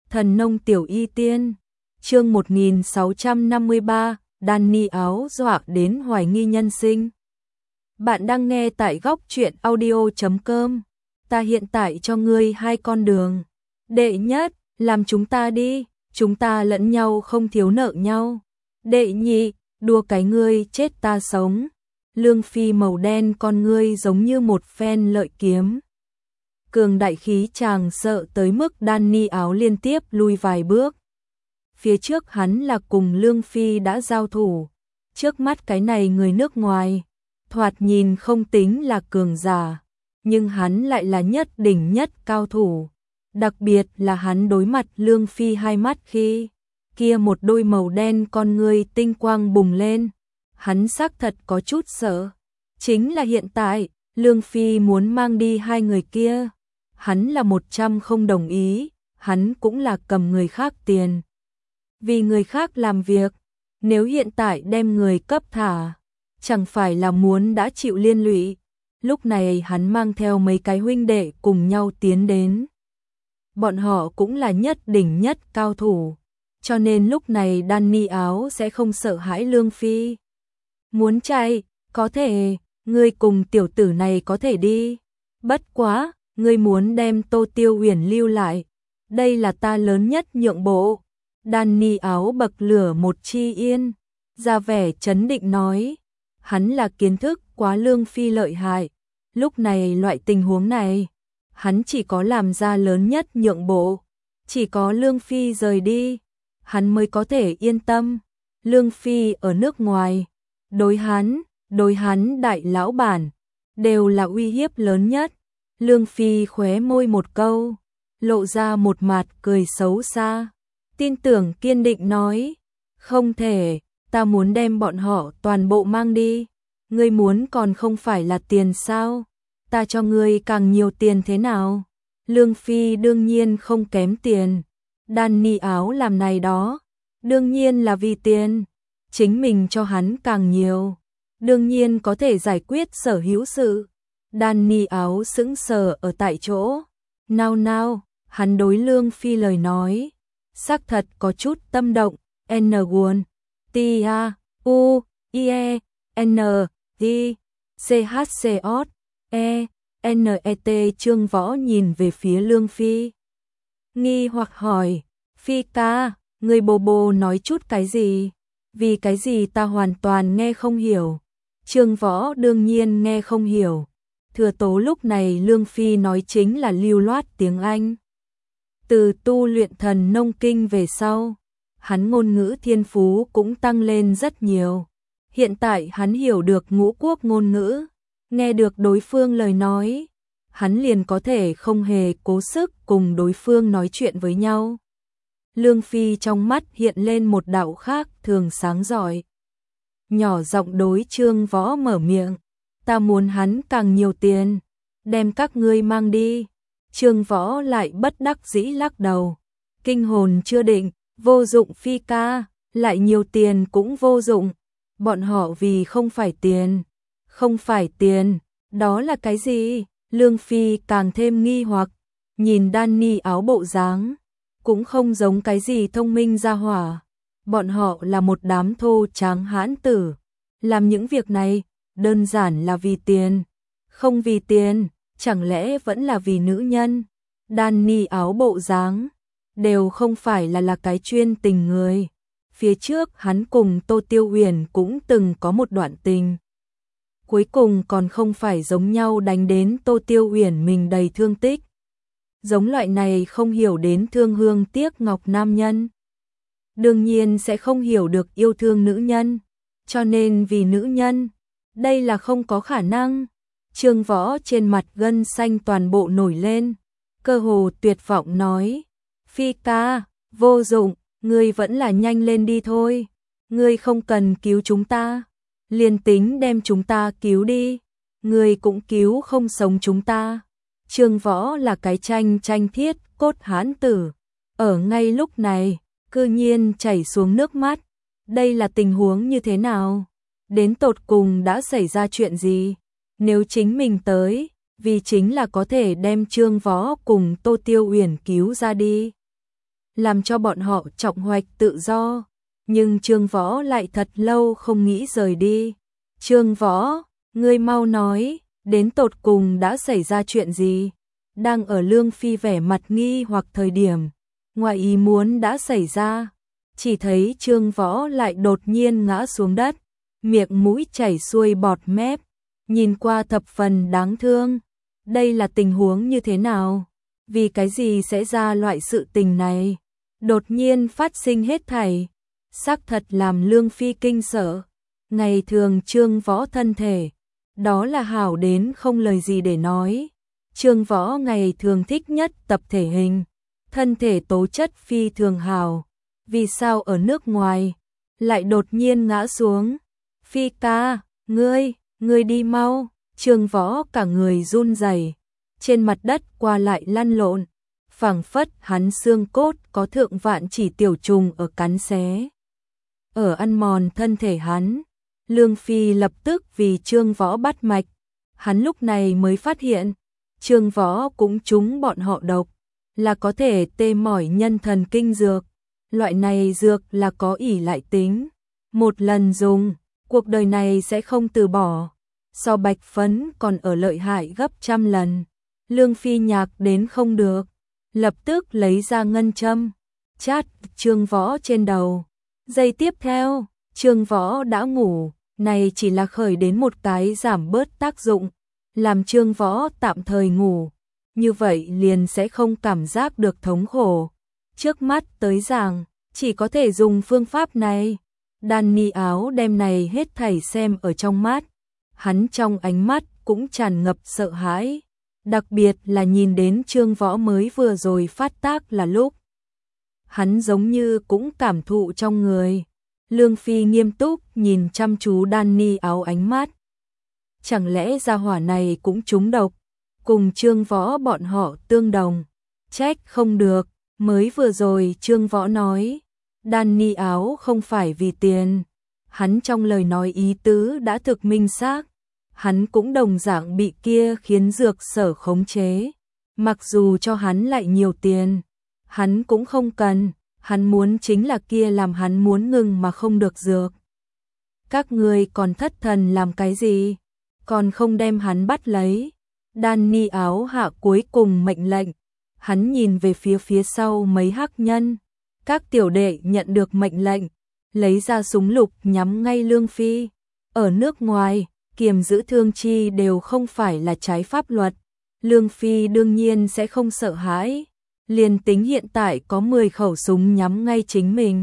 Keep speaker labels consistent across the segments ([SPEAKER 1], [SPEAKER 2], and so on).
[SPEAKER 1] Thần nông tiểu y tiên, chương 1653, Danny áo dọa đến hoài nghi nhân sinh. Bạn đang nghe tại góc truyện audio.com. Ta hiện tại cho ngươi hai con đường. Đệ nhất, làm chúng ta đi, chúng ta lẫn nhau không thiếu nợ nhau. Đệ nhị, đua cái ngươi chết ta sống. Lương Phi màu đen con ngươi giống như một phen lợi kiếm. Cường đại khí chàng sợ tới mức Danny áo liên tiếp lui vài bước. Phía trước hắn là cùng Lương Phi đã giao thủ. Trước mắt cái này người nước ngoài, thoạt nhìn không tính là cường giả, nhưng hắn lại là nhất đỉnh nhất cao thủ. Đặc biệt là hắn đối mặt Lương Phi hai mắt khi kia một đôi màu đen con ngươi tinh quang bùng lên. Hắn xác thật có chút sợ. Chính là hiện tại, Lương Phi muốn mang đi hai người kia. Hắn là 100 không đồng ý, hắn cũng là cầm người khác tiền. Vì người khác làm việc, nếu hiện tại đem người cấp thả, chẳng phải là muốn đã chịu liên lụy. Lúc này hắn mang theo mấy cái huynh đệ cùng nhau tiến đến. Bọn họ cũng là nhất đỉnh nhất cao thủ, cho nên lúc này Danny áo sẽ không sợ hãi Lương Phi. Muốn chạy, có thể, ngươi cùng tiểu tử này có thể đi. Bất quá, ngươi muốn đem Tô Tiêu Huyền lưu lại, đây là ta lớn nhất nhượng bộ. Danny áo bậc lửa một chi yên, ra vẻ chấn định nói. Hắn là kiến thức quá Lương Phi lợi hại. Lúc này loại tình huống này, hắn chỉ có làm ra lớn nhất nhượng bộ. Chỉ có Lương Phi rời đi, hắn mới có thể yên tâm. Lương Phi ở nước ngoài, đối hắn đại lão bản, đều là uy hiếp lớn nhất. Lương Phi khóe môi một câu, lộ ra một mặt cười xấu xa. Tin tưởng kiên định nói, không thể, ta muốn đem bọn họ toàn bộ mang đi. Ngươi muốn còn không phải là tiền sao? Ta cho ngươi càng nhiều tiền thế nào? Lương Phi đương nhiên không kém tiền. Danny áo làm này đó, đương nhiên là vì tiền. Chính mình cho hắn càng nhiều, đương nhiên có thể giải quyết sở hữu sự. Danny áo sững sờ ở tại chỗ. Nào, hắn đối Lương Phi lời nói, xác thật có chút tâm động. N-Won, T-A-U, I-E, N-T, C-H-C-O, E, N-E-T. Trương Võ nhìn về phía Lương Phi, nghi hoặc hỏi, Phi ca, người bồ nói chút cái gì? Vì cái gì ta hoàn toàn nghe không hiểu. Trương Võ đương nhiên nghe không hiểu. Thừa tố lúc này Lương Phi nói chính là lưu loát tiếng Anh. Từ tu luyện thần nông kinh về sau, hắn ngôn ngữ thiên phú cũng tăng lên rất nhiều. Hiện tại hắn hiểu được ngũ quốc ngôn ngữ, nghe được đối phương lời nói, hắn liền có thể không hề cố sức cùng đối phương nói chuyện với nhau. Lương Phi trong mắt hiện lên một đạo khác thường sáng rọi. Nhỏ giọng đối Trương Võ mở miệng, ta muốn hắn càng nhiều tiền, đem các ngươi mang đi. Trương Võ lại bất đắc dĩ lắc đầu, kinh hồn chưa định, vô dụng Phi ca, lại nhiều tiền cũng vô dụng. Bọn họ vì không phải tiền, đó là cái gì? Lương Phi càng thêm nghi hoặc, nhìn Danny áo bộ dáng, cũng không giống cái gì thông minh ra hỏa. Bọn họ là một đám thô tráng hãn tử, làm những việc này đơn giản là vì tiền. Không vì tiền, chẳng lẽ vẫn là vì nữ nhân? Danny áo bộ dáng, đều không phải là cái chuyên tình người. Phía trước hắn cùng Tô Tiêu Huyền cũng từng có một đoạn tình. Cuối cùng còn không phải giống nhau đánh đến Tô Tiêu Huyền mình đầy thương tích. Giống loại này không hiểu đến thương hương tiếc ngọc nam nhân, đương nhiên sẽ không hiểu được yêu thương nữ nhân. Cho nên vì nữ nhân, đây là không có khả năng. Trương Võ trên mặt gân xanh toàn bộ nổi lên, cơ hồ tuyệt vọng nói, Phi ca, vô dụng, ngươi vẫn là nhanh lên đi thôi. Ngươi không cần cứu chúng ta, liền tính đem chúng ta cứu đi, ngươi cũng cứu không sống chúng ta. Trương Võ là cái tranh thiết cốt hãn tử, ở ngay lúc này, cư nhiên chảy xuống nước mắt. Đây là tình huống như thế nào? Đến tột cùng đã xảy ra chuyện gì? Nếu chính mình tới, vì chính là có thể đem Trương Võ cùng Tô Tiêu Huyền cứu ra đi. làm cho bọn họ trọng hoạch tự do. Nhưng Trương Võ lại thật lâu không nghĩ rời đi. Trương Võ, ngươi mau nói, đến tột cùng đã xảy ra chuyện gì? Đang ở Lương Phi vẻ mặt nghi hoặc thời điểm, ngoài ý muốn đã xảy ra. Chỉ thấy Trương Võ lại đột nhiên ngã xuống đất, miệng mũi chảy xuôi bọt mép, nhìn qua thập phần đáng thương. Đây là tình huống như thế nào? Vì cái gì sẽ ra loại sự tình này? Đột nhiên phát sinh hết thảy, xác thật làm Lương Phi kinh sợ. Ngày thường Trương Võ thân thể, đó là hảo đến không lời gì để nói. Trương Võ ngày thường thích nhất tập thể hình, thân thể tố chất phi thường hảo. Vì sao ở nước ngoài lại đột nhiên ngã xuống? Phi ca, ngươi đi mau. Trương Võ cả người run rẩy, trên mặt đất qua lại lăn lộn, phảng phất hắn xương cốt có thượng vạn chỉ tiểu trùng ở cắn xé, ở ăn mòn thân thể hắn. Lương Phi lập tức vì Trương Võ bắt mạch, hắn lúc này mới phát hiện, Trương Võ cũng trúng bọn họ độc, là có thể tê mỏi nhân thần kinh dược. Loại này dược là có ỷ lại tính, một lần dùng, cuộc đời này sẽ không từ bỏ. So bạch phấn còn ở lợi hại gấp trăm lần. Lương Phi nhạc đến không được, lập tức lấy ra ngân châm, chát Trương Võ trên đầu. Giây tiếp theo, Trương Võ đã ngủ, này chỉ là khởi đến một cái giảm bớt tác dụng, làm Trương Võ tạm thời ngủ, như vậy liền sẽ không cảm giác được thống khổ. Trước mắt tới giảng, chỉ có thể dùng phương pháp này. Danny Áo đem này hết thảy xem ở trong mắt, hắn trong ánh mắt cũng tràn ngập sợ hãi, đặc biệt là nhìn đến Trương Võ mới vừa rồi phát tác là lúc. Hắn giống như cũng cảm thụ trong người. Lương Phi nghiêm túc nhìn chăm chú Danny Áo ánh mắt. Chẳng lẽ gia hỏa này cũng trúng độc, cùng Trương Võ bọn họ tương đồng? Trách không được, mới vừa rồi Trương Võ nói, Danny Áo không phải vì tiền. Hắn trong lời nói ý tứ đã thực minh xác. Hắn cũng đồng dạng bị kia khiến dược sở khống chế. Mặc dù cho hắn lại nhiều tiền, hắn cũng không cần. Hắn muốn chính là kia làm hắn muốn ngừng mà không được dược. Các ngươi còn thất thần làm cái gì? Còn không đem hắn bắt lấy. Danny Áo hạ cuối cùng mệnh lệnh. Hắn nhìn về phía sau mấy hắc nhân. Các tiểu đệ nhận được mệnh lệnh, lấy ra súng lục nhắm ngay Lương Phi. Ở nước ngoài, kiềm giữ thương chi đều không phải là trái pháp luật. Lương Phi đương nhiên sẽ không sợ hãi. Liền tính hiện tại có 10 khẩu súng nhắm ngay chính mình,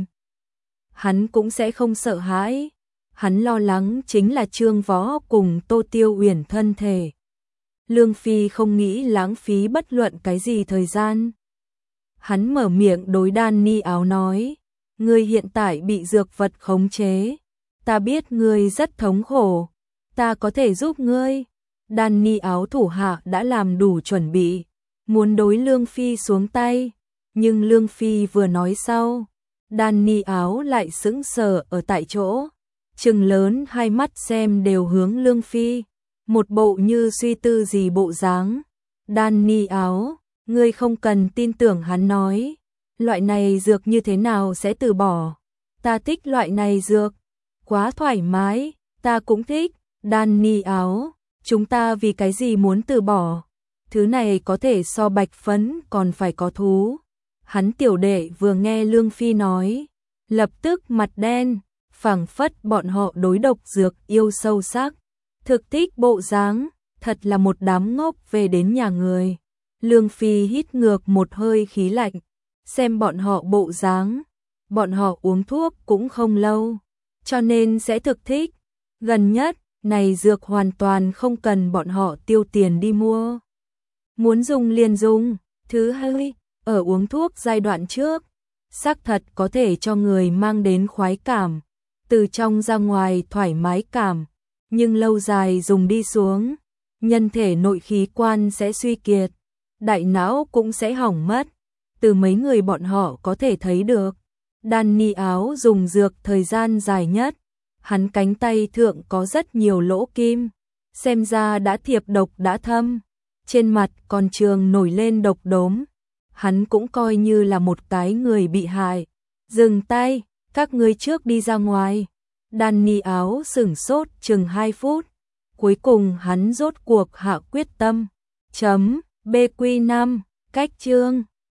[SPEAKER 1] hắn cũng sẽ không sợ hãi. Hắn lo lắng chính là Trương Võ cùng Tô Tiêu Uyển thân thể. Lương Phi không nghĩ lãng phí bất luận cái gì thời gian. Hắn mở miệng đối Danny Áo nói, ngươi hiện tại bị dược vật khống chế, ta biết ngươi rất thống khổ, ta có thể giúp ngươi. Danny Áo thủ hạ đã làm đủ chuẩn bị, muốn đối Lương Phi xuống tay, nhưng Lương Phi vừa nói sau, Danny Áo lại sững sờ ở tại chỗ, trừng lớn hai mắt xem đều hướng Lương Phi, một bộ như suy tư gì bộ dáng. Danny Áo, ngươi không cần tin tưởng hắn nói, loại này dược như thế nào sẽ từ bỏ? Ta thích loại này dược, quá thoải mái, ta cũng thích. Danny Áo, chúng ta vì cái gì muốn từ bỏ? Thứ này có thể so bạch phấn còn phải có thú. Hắn tiểu đệ vừa nghe Lương Phi nói, lập tức mặt đen, phảng phất bọn họ đối độc dược yêu sâu sắc. Thực thích bộ dáng, thật là một đám ngốc về đến nhà người. Lương Phi hít ngược một hơi khí lạnh, xem bọn họ bộ dáng, bọn họ uống thuốc cũng không lâu, cho nên sẽ thực thích. Gần nhất, này dược hoàn toàn không cần bọn họ tiêu tiền đi mua. Muốn dùng liền dùng. Thứ hai, ở uống thuốc giai đoạn trước, xác thật có thể cho người mang đến khoái cảm, từ trong ra ngoài thoải mái cảm, nhưng lâu dài dùng đi xuống, nhân thể nội khí quan sẽ suy kiệt, đại não cũng sẽ hỏng mất. Từ mấy người bọn họ có thể thấy được, Danny Áo dùng dược thời gian dài nhất, hắn cánh tay thượng có rất nhiều lỗ kim, xem ra đã thiệp độc đã thâm, trên mặt còn trường nổi lên độc đốm. hắn cũng coi như là một cái người bị hại. Dừng tay, các ngươi trước đi ra ngoài. Danny áo sửng sốt chừng 2 phút. Cuối cùng hắn rốt cuộc hạ quyết tâm. BQ5, cách chương